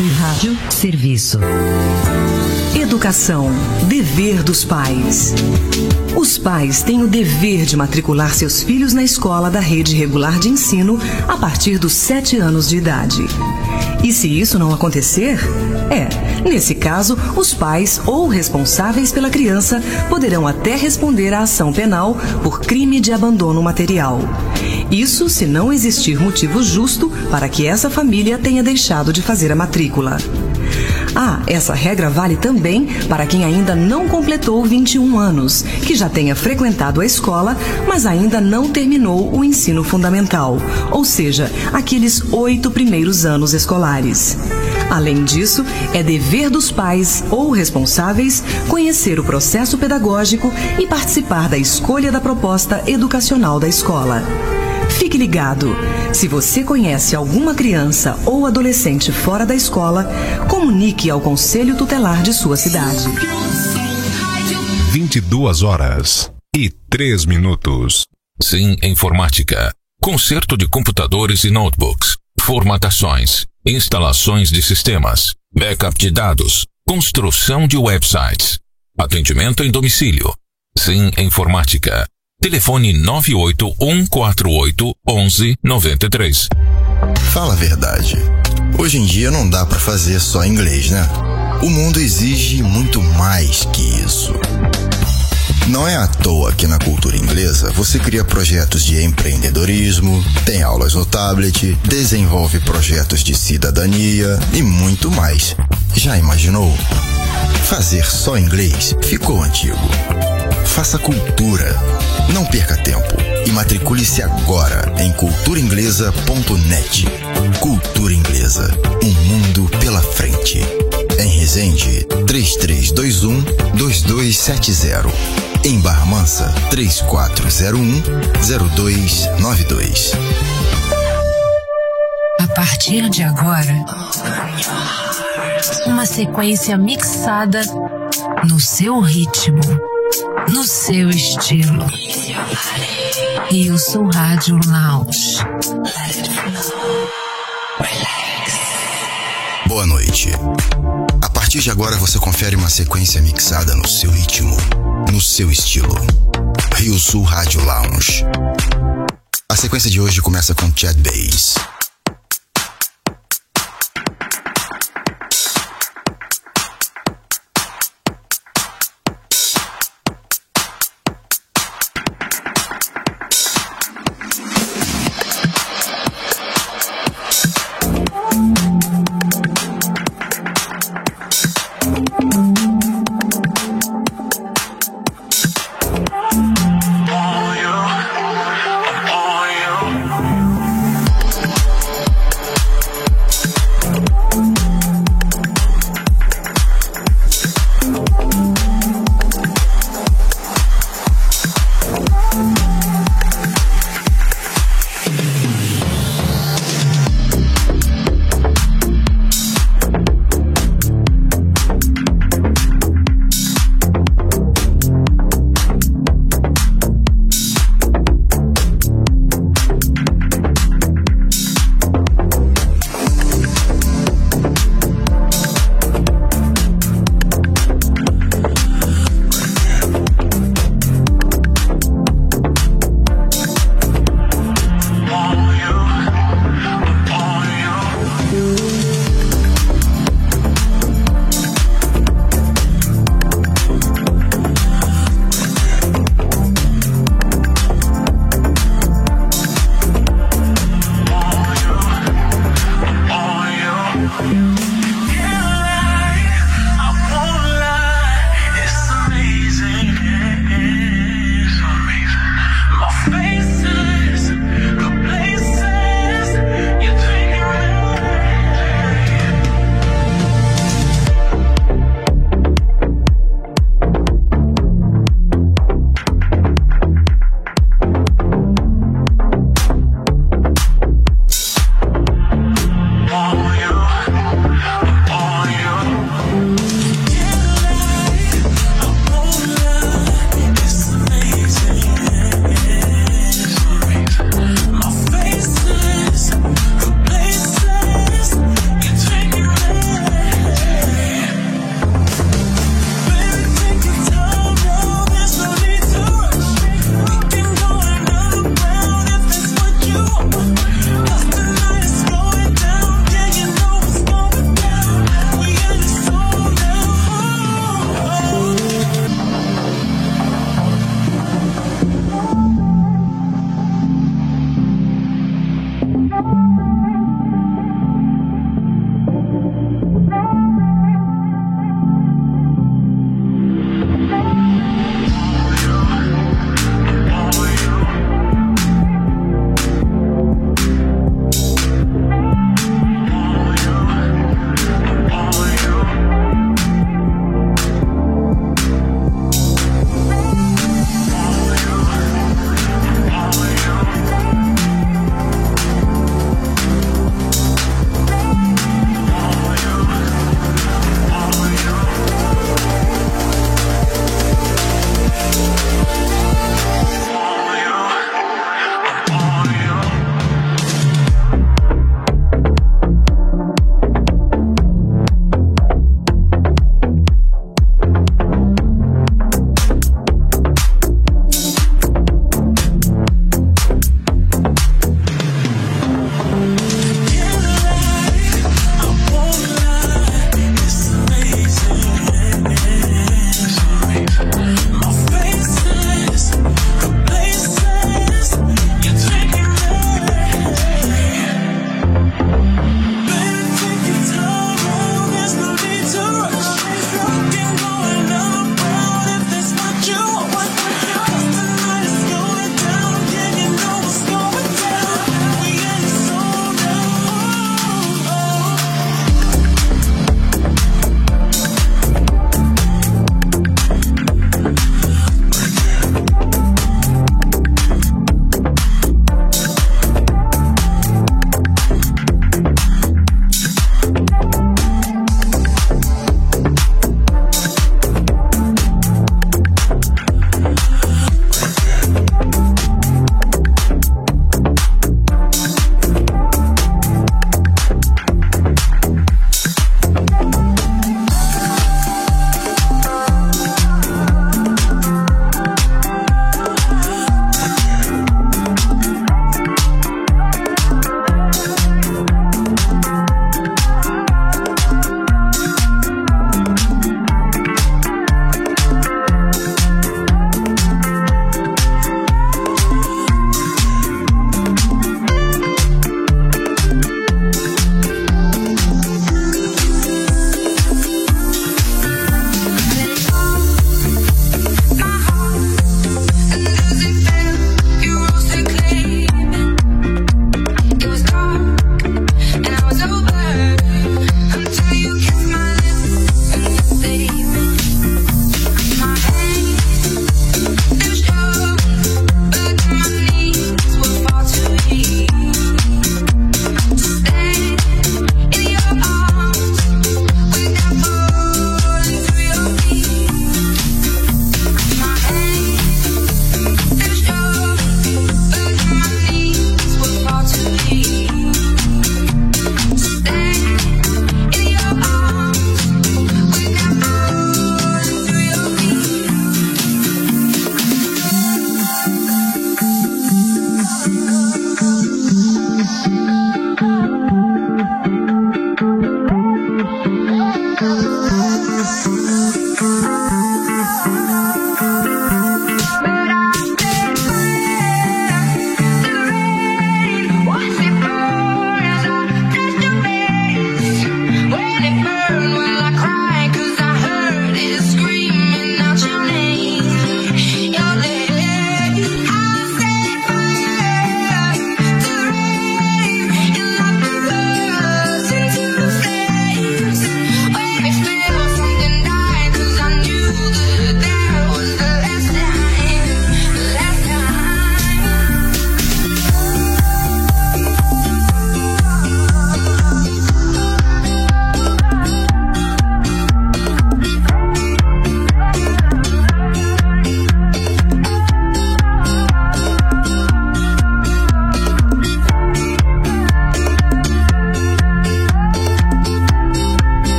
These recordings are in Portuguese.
Rádio Serviço. Educação, dever dos pais. Os pais têm o dever de matricular seus filhos na escola da rede regular de ensino a partir dos 7 anos de idade. E se isso não acontecer? Nesse caso, os pais ou responsáveis pela criança poderão até responder à ação penal por crime de abandono material. Isso se não existir motivo justo para que essa família tenha deixado de fazer a matrícula. Essa regra vale também para quem ainda não completou 21 anos, que já tenha frequentado a escola, mas ainda não terminou o ensino fundamental, ou seja, aqueles 8 primeiros anos escolares. Além disso, é dever dos pais ou responsáveis conhecer o processo pedagógico e participar da escolha da proposta educacional da escola. Fique ligado. Se você conhece alguma criança ou adolescente fora da escola, comunique ao Conselho Tutelar de sua cidade. 22h03. Sim Informática. Conserto de computadores e notebooks. Formatações. Instalações de sistemas. Backup de dados. Construção de websites. Atendimento em domicílio. Sim Informática. Telefone 981481193. Fala a verdade. Hoje em dia não dá pra fazer só inglês, né? O mundo exige muito mais que isso. Não é à toa que na cultura inglesa você cria projetos de empreendedorismo, tem aulas no tablet, desenvolve projetos de cidadania e muito mais. Já imaginou? Fazer só inglês ficou antigo. Faça cultura. Não perca tempo e matricule-se agora em culturainglesa.net. Cultura Inglesa, um mundo pela frente. Em Resende, 3321-2270. Em Barra Mansa, 3401-0292. A partir de agora, uma sequência mixada no seu ritmo, no seu estilo. Rio-Sul Rádio Lounge. Boa noite. A partir de agora você confere uma sequência mixada no seu ritmo, no seu estilo. Rio-Sul Rádio Lounge. A sequência de hoje começa com Chad Bass.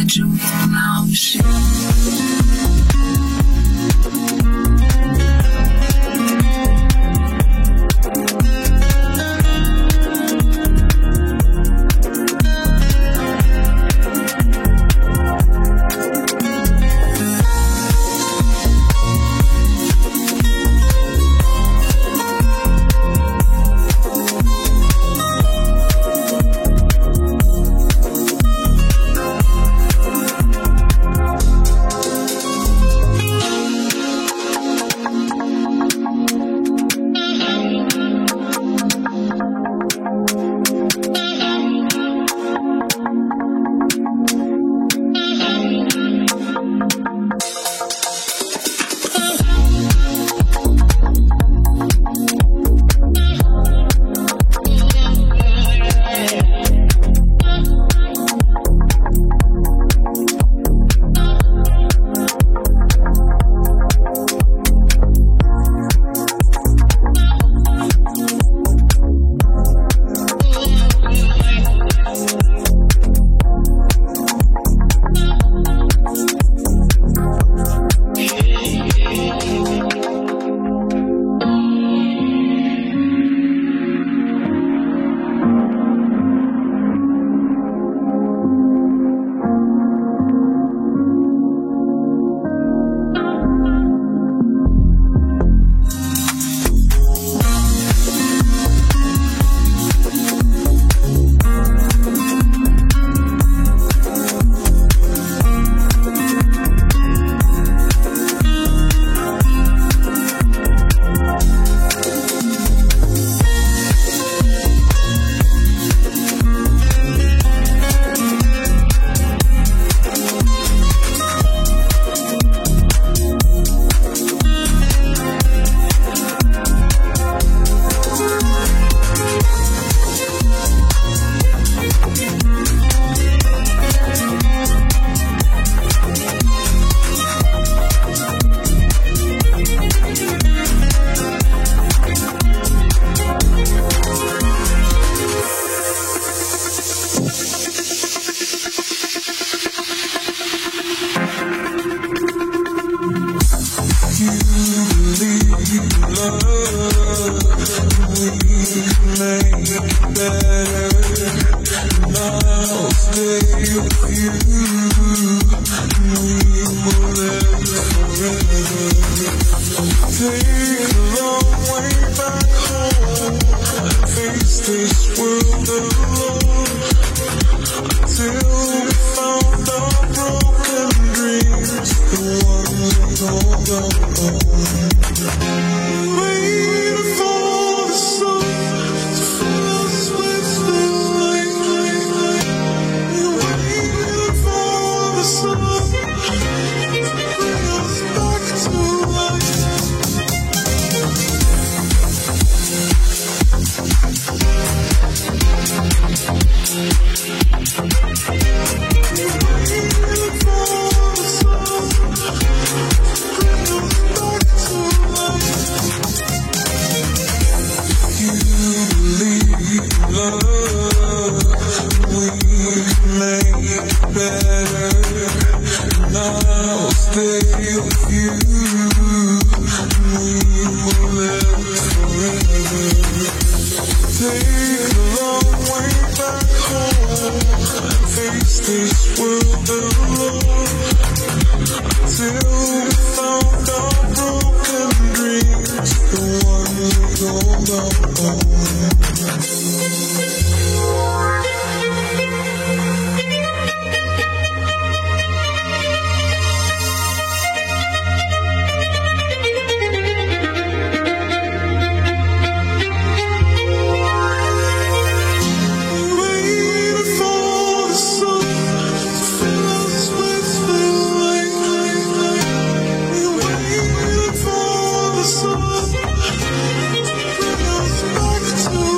Rádio Lounge. To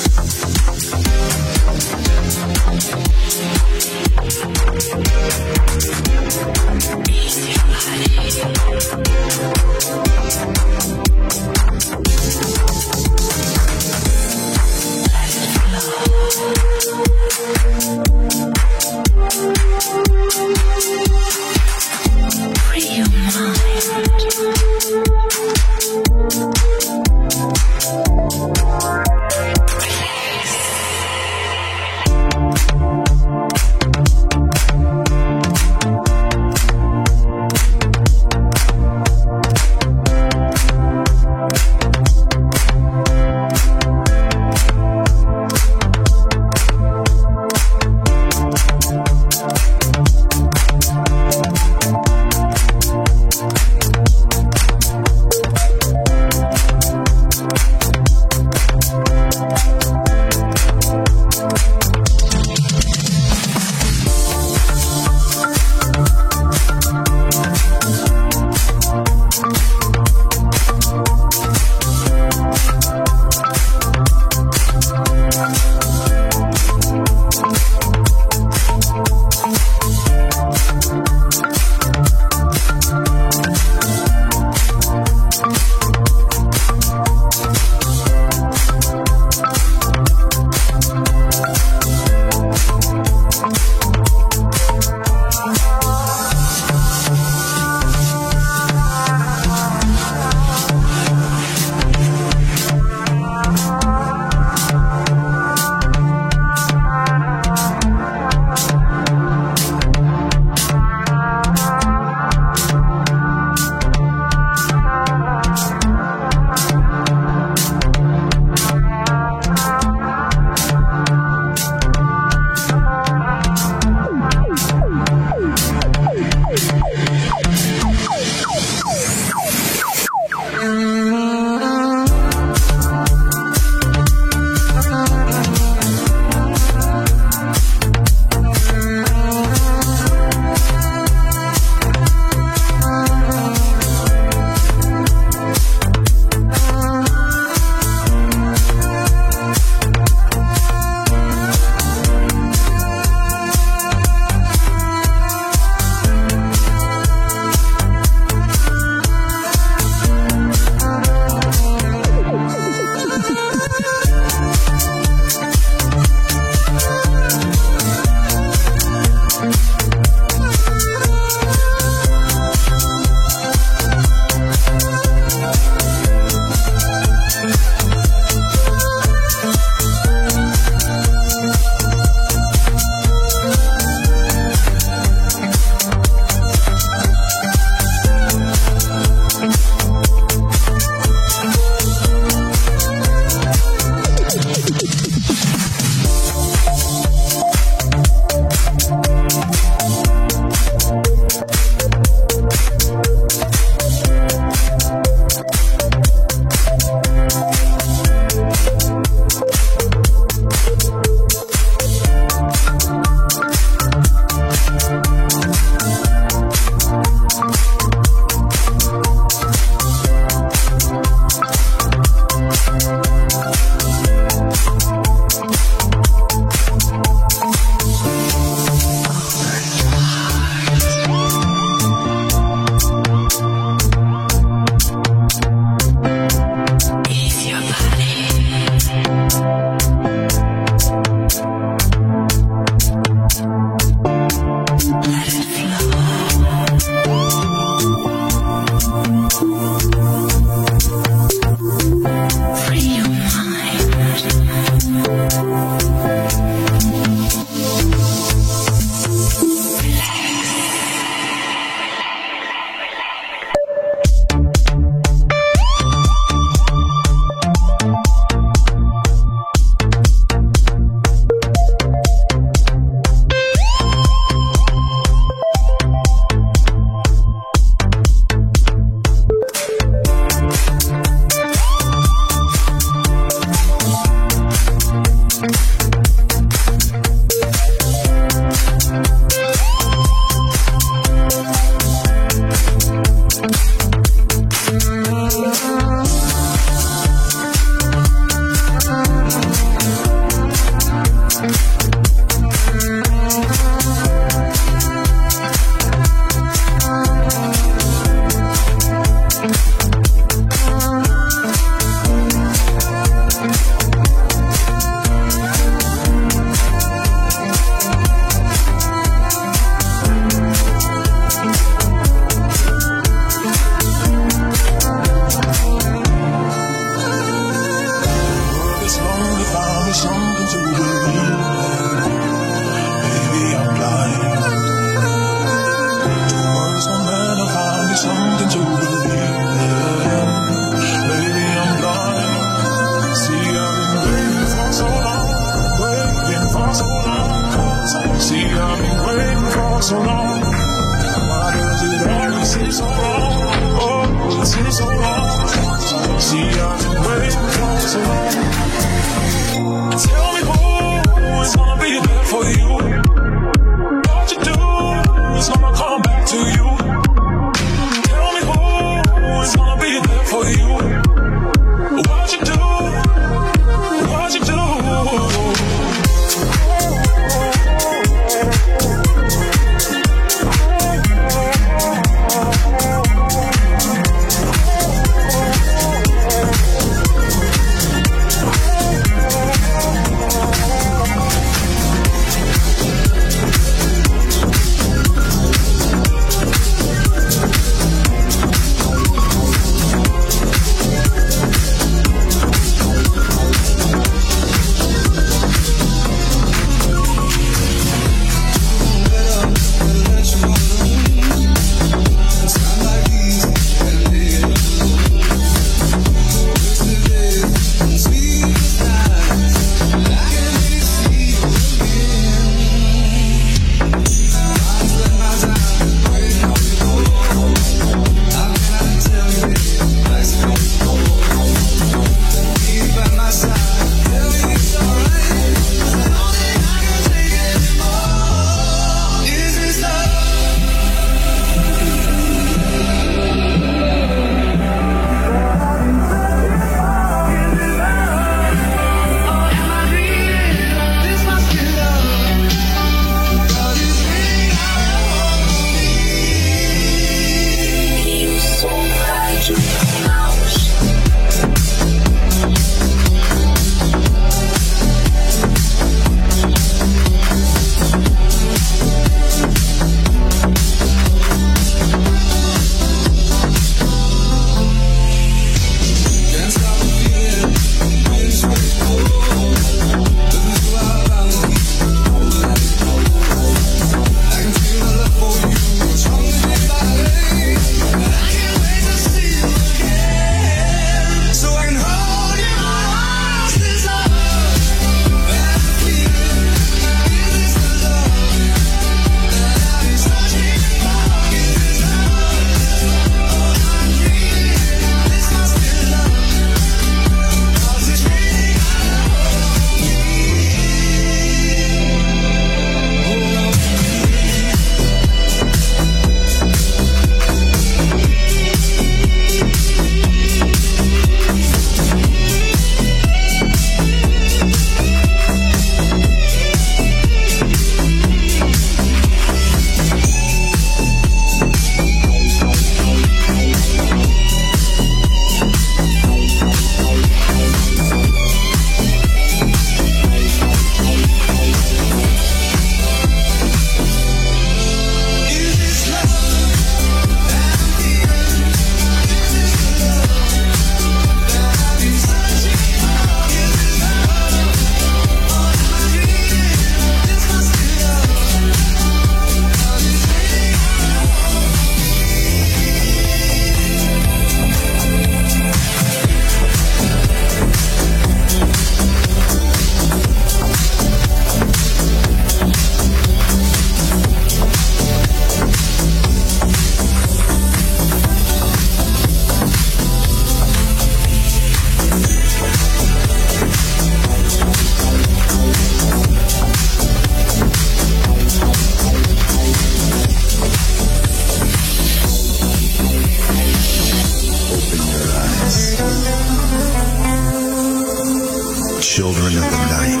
Children of the night.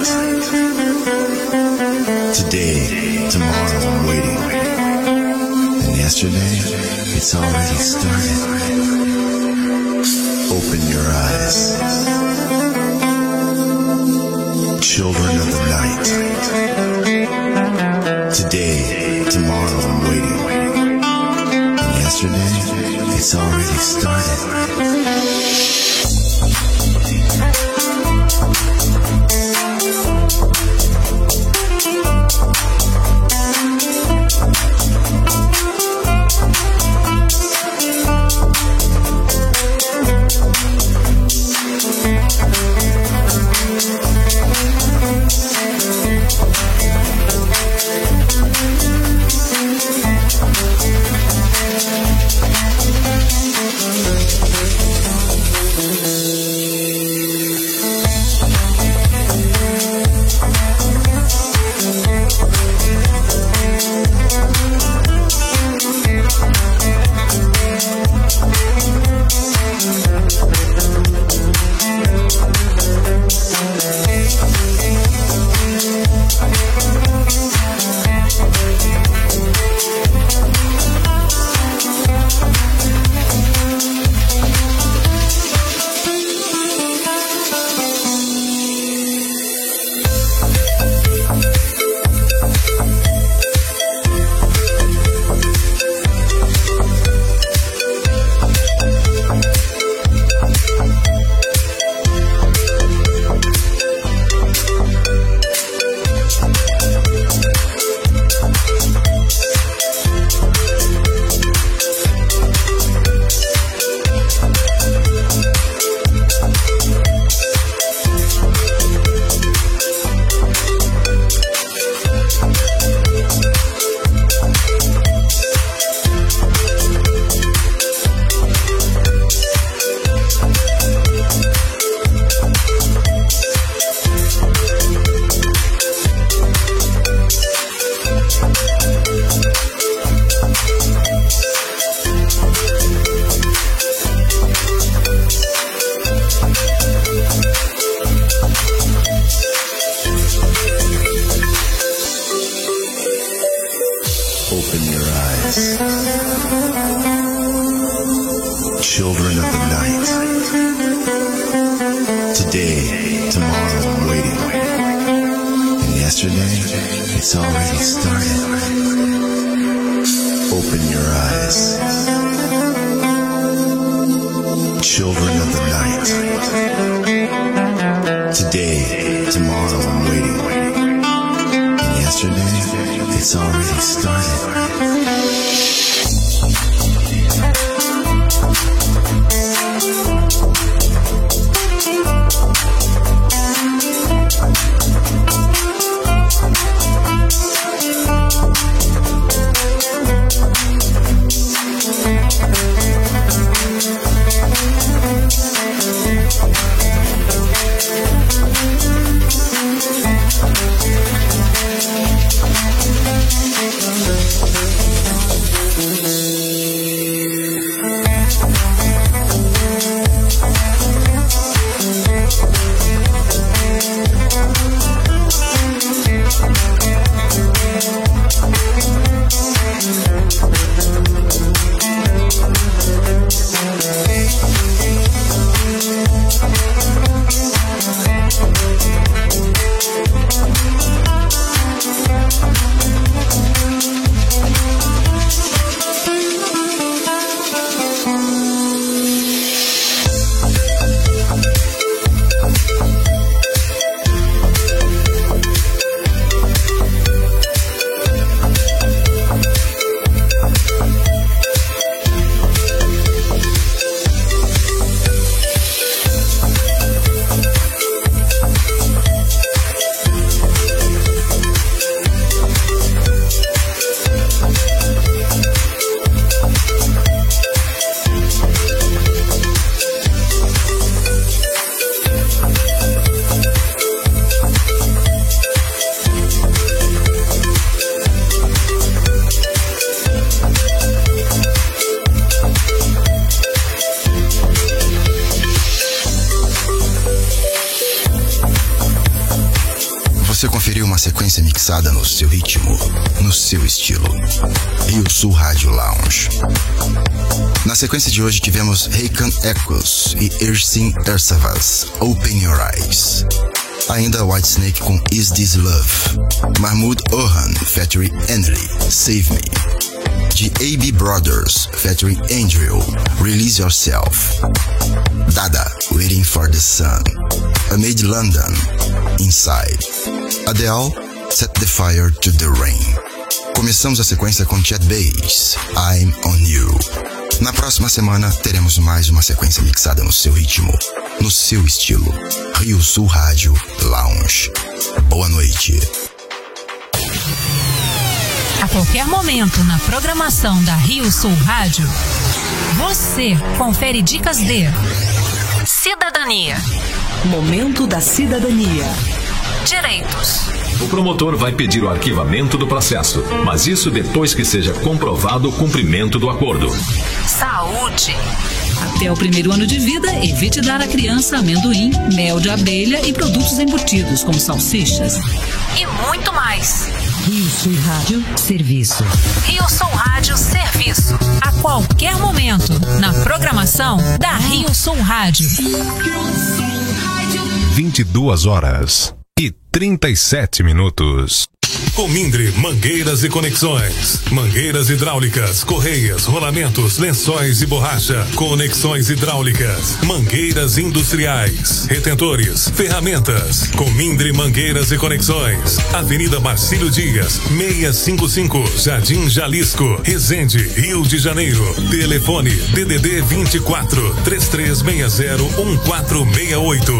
Today, tomorrow, I'm waiting. And yesterday, it's already started. Open your eyes. Children of the night. Today, tomorrow, I'm waiting. And yesterday, it's already started. Open your eyes. Children of the night. Today, tomorrow, I'm waiting. And yesterday, it's already started. Open your eyes. Children of the night. Today, tomorrow, I'm waiting. And yesterday, it's already started. Você conferiu uma sequência mixada no seu ritmo, no seu estilo. Rio Sul Rádio Lounge. Na sequência de hoje tivemos Heikan Echoes e Ersin Ersavas, Open Your Eyes. Ainda Whitesnake com Is This Love. Mahmoud Orhan featuring Henry, Save Me. De AB Brothers featuring Andrew, Release Yourself. Dada, Waiting for the Sun. Amid London, Inside. Adele, Set the Fire to the Rain. Começamos a sequência com Chad Bass, I'm on You. Na próxima semana teremos mais uma sequência mixada no seu ritmo, no seu estilo. Rio Sul Rádio Lounge. Boa noite. A qualquer momento na programação da Rio Sul Rádio, você confere dicas de cidadania. Momento da cidadania. Direitos. O promotor vai pedir o arquivamento do processo, mas isso depois que seja comprovado o cumprimento do acordo. Saúde. Até o primeiro ano de vida, evite dar à criança amendoim, mel de abelha e produtos embutidos, como salsichas. E muito mais. Rio Sul Rádio Serviço. Rio Sul Rádio Serviço. A qualquer momento, na programação da Rio Sul Rádio. 22h37. Comindre Mangueiras e Conexões. Mangueiras hidráulicas, correias, rolamentos, lençóis e borracha. Conexões hidráulicas. Mangueiras industriais. Retentores. Ferramentas. Comindre Mangueiras e Conexões. Avenida Marcílio Dias, 655, Jardim Jalisco, Resende, Rio de Janeiro. Telefone DDD 24 3360 1468.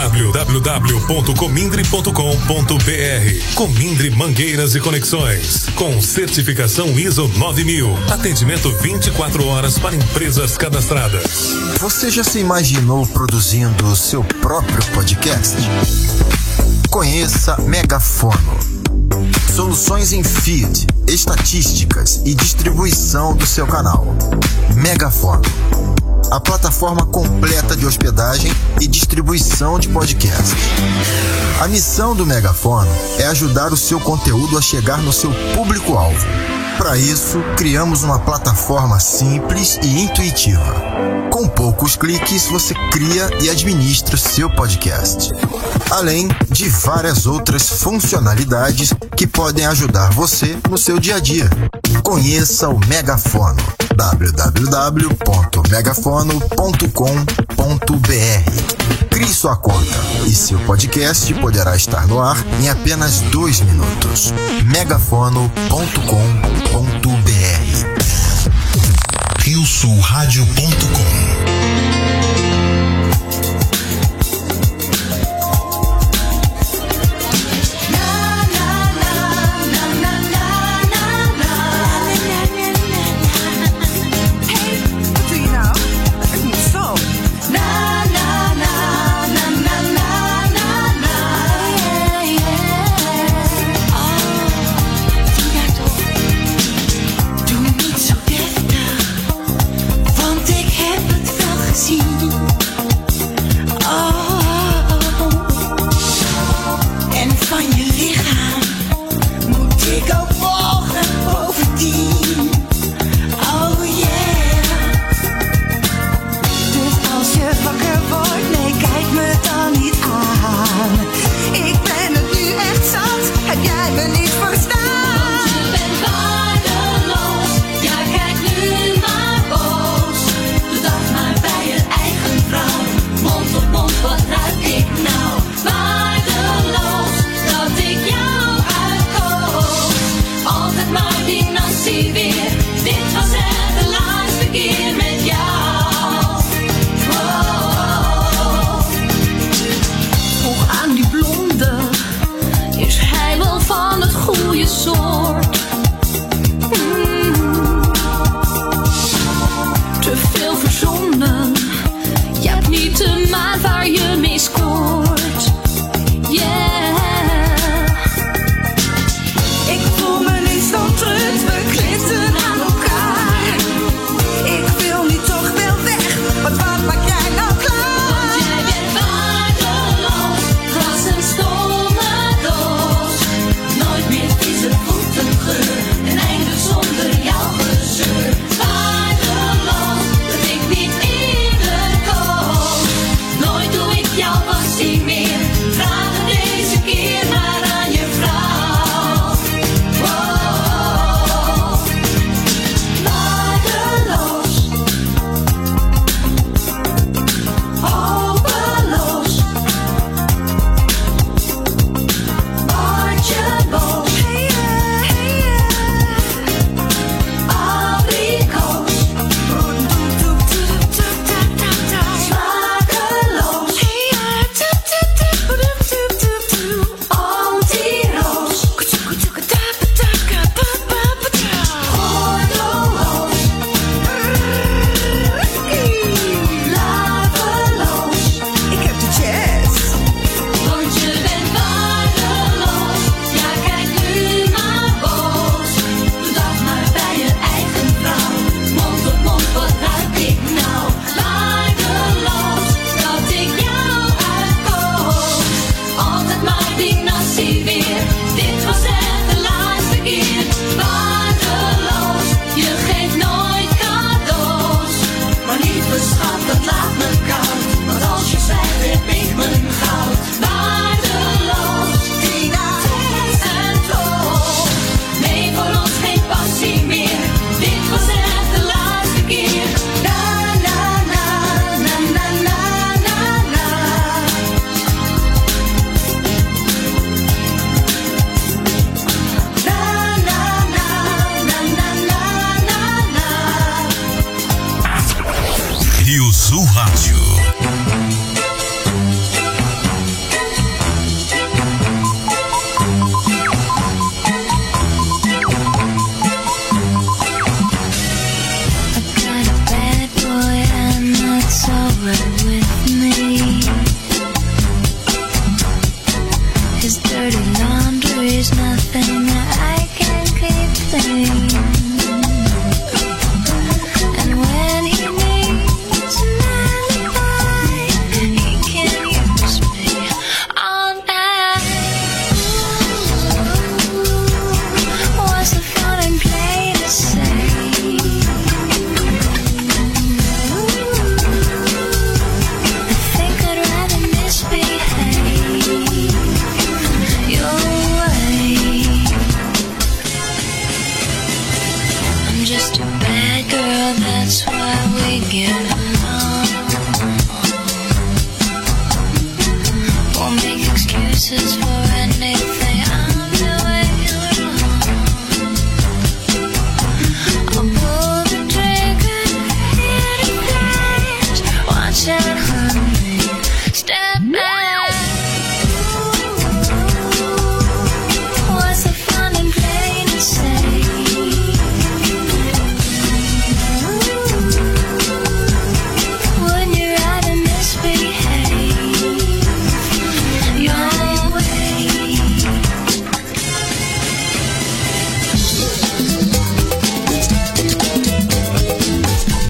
www.comindre.com.br. Comindre Mangueiras e Conexões, com certificação ISO 9000. Atendimento 24 horas para empresas cadastradas. Você já se imaginou produzindo o seu próprio podcast? Conheça Megafono. Soluções em feed, estatísticas e distribuição do seu canal. Megafono. A plataforma completa de hospedagem e distribuição de podcasts. A missão do Megafono é ajudar o seu conteúdo a chegar no seu público-alvo. Para isso, criamos uma plataforma simples e intuitiva. Com poucos cliques, você cria e administra o seu podcast. Além de várias outras funcionalidades que podem ajudar você no seu dia a dia. Conheça o Megafono. www.megafono.com.br. Crie sua conta e seu podcast poderá estar no ar em apenas 2 minutos. megafono.com.br. RioSulRádio.com